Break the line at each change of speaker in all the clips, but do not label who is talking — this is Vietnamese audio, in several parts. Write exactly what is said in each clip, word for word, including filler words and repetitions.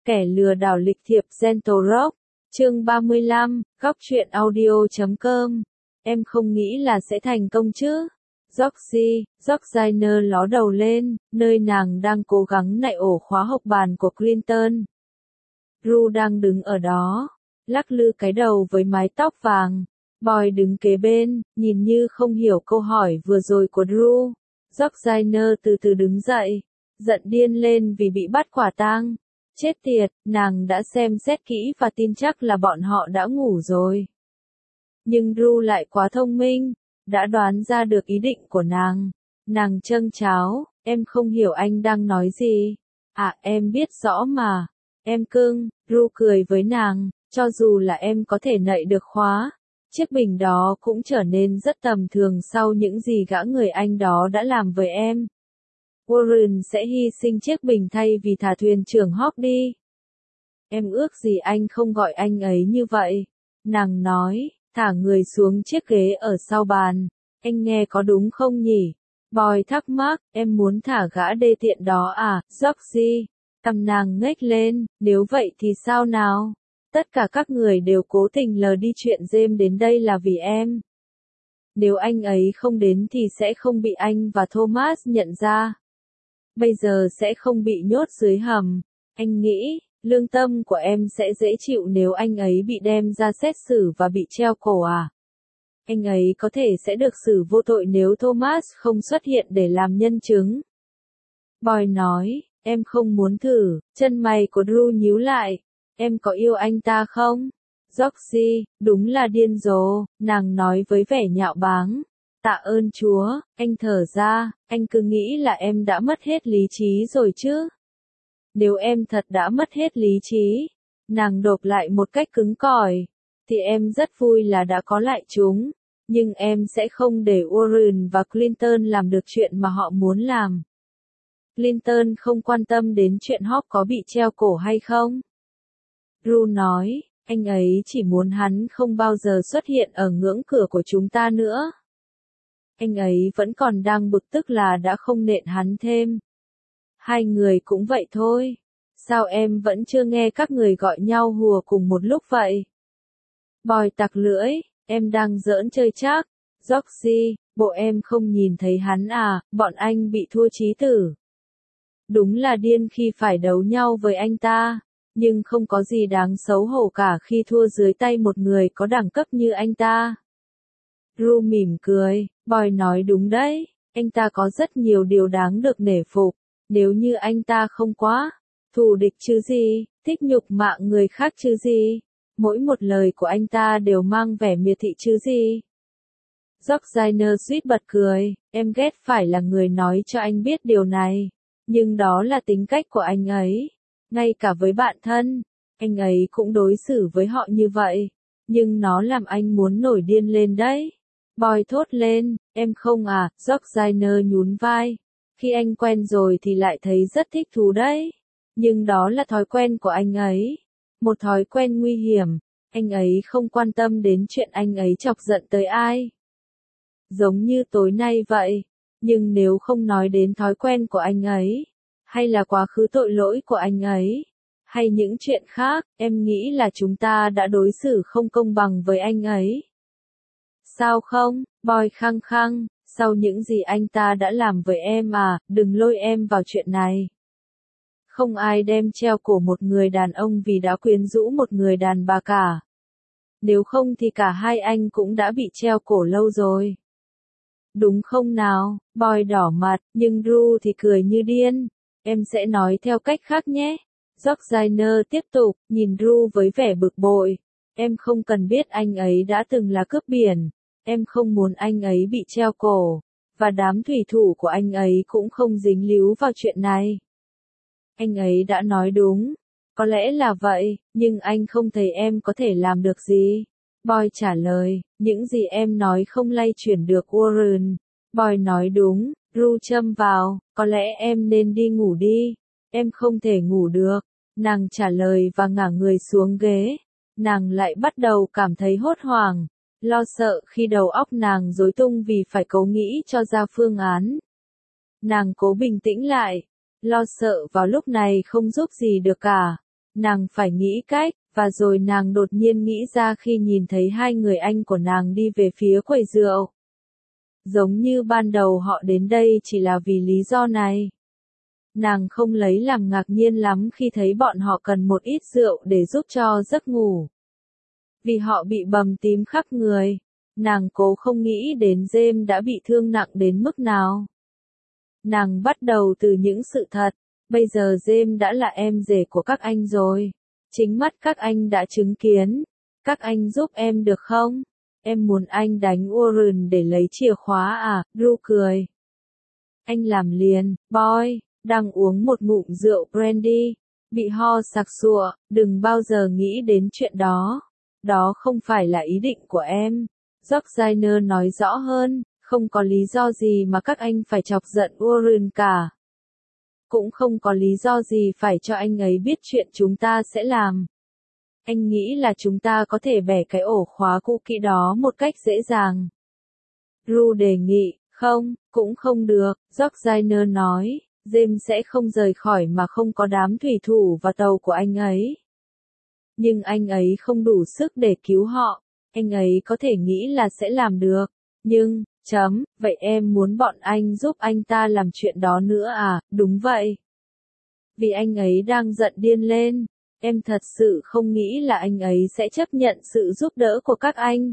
Kẻ lừa đảo lịch thiệp Gentle Rock, chương ba mươi lăm, góc truyện audio chấm com. Em không nghĩ là sẽ thành công chứ. Georgie, Georgina ló đầu lên, nơi nàng đang cố gắng nạy ổ khóa học bàn của Clinton. Drew đang đứng ở đó, lắc lư cái đầu với mái tóc vàng. Boy đứng kế bên, nhìn như không hiểu câu hỏi vừa rồi của Drew. Georgina từ từ đứng dậy, giận điên lên vì bị bắt quả tang. Chết tiệt, nàng đã xem xét kỹ và tin chắc là bọn họ đã ngủ rồi. Nhưng Drew lại quá thông minh, đã đoán ra được ý định của nàng. Nàng châng cháo, em không hiểu anh đang nói gì. À, em biết rõ mà. Em cưng, Drew cười với nàng, cho dù là em có thể nạy được khóa, chiếc bình đó cũng trở nên rất tầm thường sau những gì gã người Anh đó đã làm với em. Warren sẽ hy sinh chiếc bình thay vì thả thuyền trưởng Hawk đi. Em ước gì anh không gọi anh ấy như vậy. Nàng nói, thả người xuống chiếc ghế ở sau bàn. Anh nghe có đúng không nhỉ? Boy thắc mắc, em muốn thả gã đê tiện đó à, Georgie? Cằm nàng ngếch lên, nếu vậy thì sao nào? Tất cả các người đều cố tình lờ đi chuyện James đến đây là vì em. Nếu anh ấy không đến thì sẽ không bị anh và Thomas nhận ra. Bây giờ sẽ không bị nhốt dưới hầm. Anh nghĩ, lương tâm của em sẽ dễ chịu nếu anh ấy bị đem ra xét xử và bị treo cổ à? Anh ấy có thể sẽ được xử vô tội nếu Thomas không xuất hiện để làm nhân chứng. Boy nói, em không muốn thử, chân mày của Drew nhíu lại. Em có yêu anh ta không? Georgie, đúng là điên rồ, nàng nói với vẻ nhạo báng. Tạ ơn Chúa, anh thở ra, anh cứ nghĩ là em đã mất hết lý trí rồi chứ. Nếu em thật đã mất hết lý trí, nàng đột lại một cách cứng cỏi, thì em rất vui là đã có lại chúng, nhưng em sẽ không để Warren và Clinton làm được chuyện mà họ muốn làm. Clinton không quan tâm đến chuyện Hawk có bị treo cổ hay không. Drew nói, anh ấy chỉ muốn hắn không bao giờ xuất hiện ở ngưỡng cửa của chúng ta nữa. Anh ấy vẫn còn đang bực tức là đã không nện hắn thêm. Hai người cũng vậy thôi. Sao em vẫn chưa nghe các người gọi nhau hùa cùng một lúc vậy? Boy tặc lưỡi, em đang giỡn chơi chắc. Georgie, bộ em không nhìn thấy hắn à, bọn anh bị thua chí tử. Đúng là điên khi phải đấu nhau với anh ta, nhưng không có gì đáng xấu hổ cả khi thua dưới tay một người có đẳng cấp như anh ta. Drew mỉm cười, Boy nói đúng đấy, anh ta có rất nhiều điều đáng được nể phục, nếu như anh ta không quá thù địch chứ gì, thích nhục mạ người khác chứ gì, mỗi một lời của anh ta đều mang vẻ miệt thị chứ gì. Georgina suýt bật cười, em ghét phải là người nói cho anh biết điều này, nhưng đó là tính cách của anh ấy, ngay cả với bạn thân, anh ấy cũng đối xử với họ như vậy, nhưng nó làm anh muốn nổi điên lên đấy. Boy thốt lên, em không à, Georgina nhún vai. Khi anh quen rồi thì lại thấy rất thích thú đấy. Nhưng đó là thói quen của anh ấy. Một thói quen nguy hiểm. Anh ấy không quan tâm đến chuyện anh ấy chọc giận tới ai. Giống như tối nay vậy. Nhưng nếu không nói đến thói quen của anh ấy, hay là quá khứ tội lỗi của anh ấy, hay những chuyện khác, em nghĩ là chúng ta đã đối xử không công bằng với anh ấy. Sao không, Boy khăng khăng, sau những gì anh ta đã làm với em à, đừng lôi em vào chuyện này. Không ai đem treo cổ một người đàn ông vì đã quyến rũ một người đàn bà cả. Nếu không thì cả hai anh cũng đã bị treo cổ lâu rồi. Đúng không nào, Boy đỏ mặt, nhưng Drew thì cười như điên. Em sẽ nói theo cách khác nhé. Georgina tiếp tục, nhìn Drew với vẻ bực bội. Em không cần biết anh ấy đã từng là cướp biển. Em không muốn anh ấy bị treo cổ, và đám thủy thủ của anh ấy cũng không dính líu vào chuyện này. Anh ấy đã nói đúng, có lẽ là vậy, nhưng anh không thấy em có thể làm được gì. Boy trả lời, những gì em nói không lay chuyển được Warren. Boy nói đúng, Drew châm vào, có lẽ em nên đi ngủ đi. Em không thể ngủ được. Nàng trả lời và ngả người xuống ghế. Nàng lại bắt đầu cảm thấy hốt hoảng. Lo sợ khi đầu óc nàng rối tung vì phải cố nghĩ cho ra phương án. Nàng cố bình tĩnh lại. Lo sợ vào lúc này không giúp gì được cả. Nàng phải nghĩ cách, và rồi nàng đột nhiên nghĩ ra khi nhìn thấy hai người anh của nàng đi về phía quầy rượu. Giống như ban đầu họ đến đây chỉ là vì lý do này. Nàng không lấy làm ngạc nhiên lắm khi thấy bọn họ cần một ít rượu để giúp cho giấc ngủ. Vì họ bị bầm tím khắp người, nàng cố không nghĩ đến James đã bị thương nặng đến mức nào. Nàng bắt đầu từ những sự thật, bây giờ James đã là em rể của các anh rồi. Chính mắt các anh đã chứng kiến. Các anh giúp em được không? Em muốn anh đánh Warren để lấy chìa khóa à? Drew cười. Anh làm liền, boy, đang uống một ngụm rượu brandy, bị ho sặc sụa, đừng bao giờ nghĩ đến chuyện đó. Đó không phải là ý định của em. Georgina nói rõ hơn, không có lý do gì mà các anh phải chọc giận Warren cả. Cũng không có lý do gì phải cho anh ấy biết chuyện chúng ta sẽ làm. Anh nghĩ là chúng ta có thể bẻ cái ổ khóa cũ kỹ đó một cách dễ dàng. Drew đề nghị, không, cũng không được, Georgina nói, James sẽ không rời khỏi mà không có đám thủy thủ và tàu của anh ấy. Nhưng anh ấy không đủ sức để cứu họ, anh ấy có thể nghĩ là sẽ làm được, nhưng, chấm, vậy em muốn bọn anh giúp anh ta làm chuyện đó nữa à? Đúng vậy. Vì anh ấy đang giận điên lên, em thật sự không nghĩ là anh ấy sẽ chấp nhận sự giúp đỡ của các anh.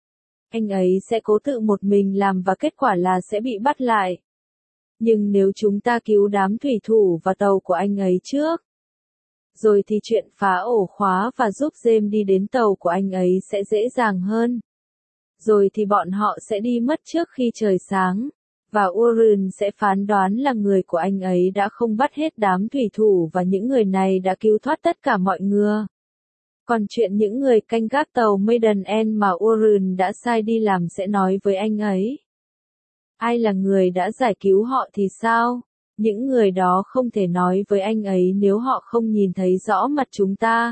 Anh ấy sẽ cố tự một mình làm và kết quả là sẽ bị bắt lại. Nhưng nếu chúng ta cứu đám thủy thủ và tàu của anh ấy trước, rồi thì chuyện phá ổ khóa và giúp James đi đến tàu của anh ấy sẽ dễ dàng hơn. Rồi thì bọn họ sẽ đi mất trước khi trời sáng, và Warren sẽ phán đoán là người của anh ấy đã không bắt hết đám thủy thủ và những người này đã cứu thoát tất cả mọi người. Còn chuyện những người canh gác tàu Maiden End mà Warren đã sai đi làm sẽ nói với anh ấy. Ai là người đã giải cứu họ thì sao? Những người đó không thể nói với anh ấy nếu họ không nhìn thấy rõ mặt chúng ta.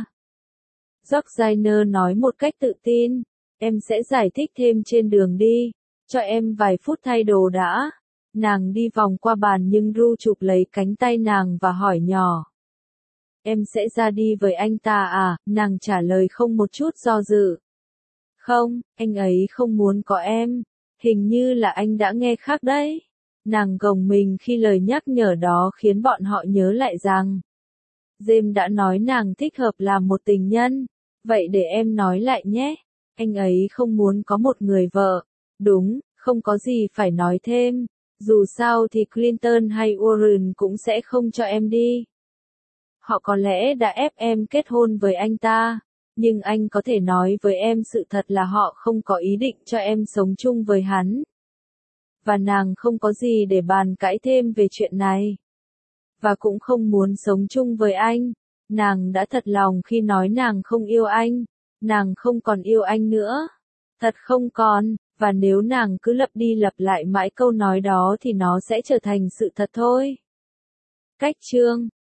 Georgina nói một cách tự tin. Em sẽ giải thích thêm trên đường đi. Cho em vài phút thay đồ đã. Nàng đi vòng qua bàn nhưng Drew chụp lấy cánh tay nàng và hỏi nhỏ. Em sẽ ra đi với anh ta à? Nàng trả lời không một chút do dự. Không, anh ấy không muốn có em. Hình như là anh đã nghe khác đấy. Nàng gồng mình khi lời nhắc nhở đó khiến bọn họ nhớ lại rằng James đã nói nàng thích hợp làm một tình nhân. Vậy để em nói lại nhé. Anh ấy không muốn có một người vợ. Đúng, không có gì phải nói thêm. Dù sao thì Clinton hay Warren cũng sẽ không cho em đi. Họ có lẽ đã ép em kết hôn với anh ta. Nhưng anh có thể nói với em sự thật là họ không có ý định cho em sống chung với hắn. Và nàng không có gì để bàn cãi thêm về chuyện này. Và cũng không muốn sống chung với anh. Nàng đã thật lòng khi nói nàng không yêu anh. Nàng không còn yêu anh nữa. Thật không còn, và nếu nàng cứ lặp đi lặp lại mãi câu nói đó thì nó sẽ trở thành sự thật thôi. Cách chương